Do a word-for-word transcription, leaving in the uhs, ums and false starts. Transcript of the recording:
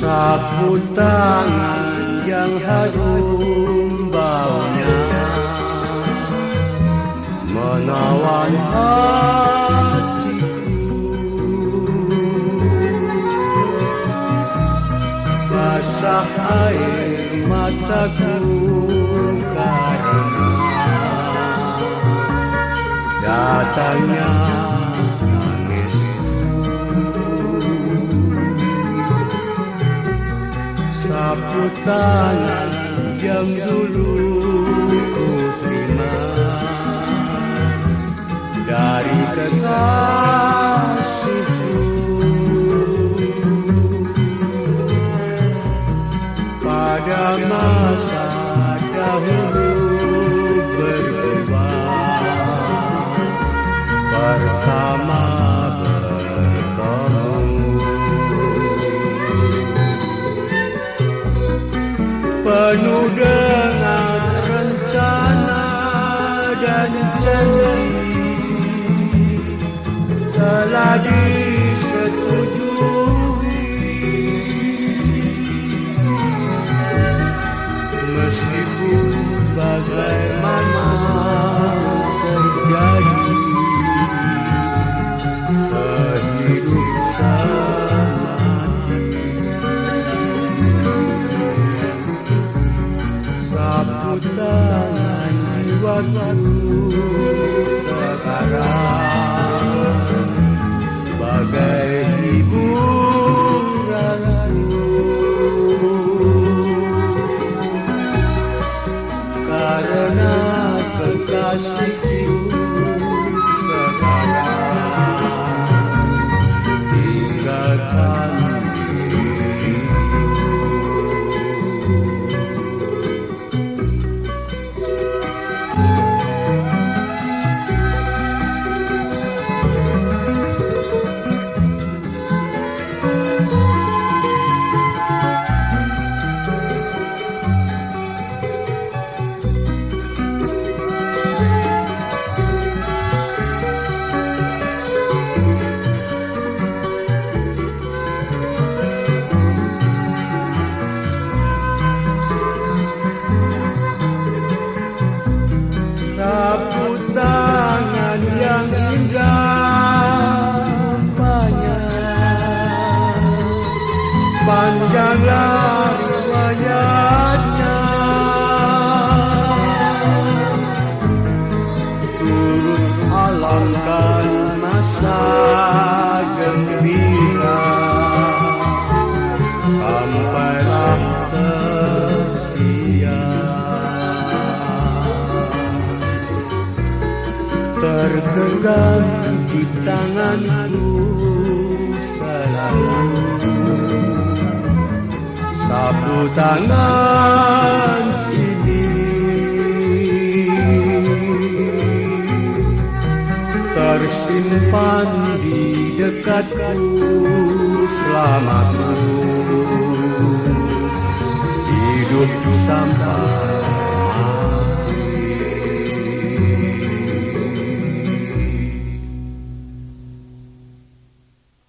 Sapu tangan yang harum baunya menawan hatiku. Basah air mataku karena datangnya sapu tangan yang dulu ku terima dari kekasihku. Pada masa dahulu berubah pertama penuh dengan rencana dan janji telah disetujui. Meskipun bagaimana terjadi sehidup semati, sapu tangan di waktu sekarang bagai hiburanku, karena kekasihku sekarang tinggalkan diriku. Sapu tangan yang indah rupanya, panjanglah riwayatnya, turut alamkan masa gembira sampailah tergenggam di tanganku selalu sapu tangan ini, tersimpan di dekatku selamaku hidup sampai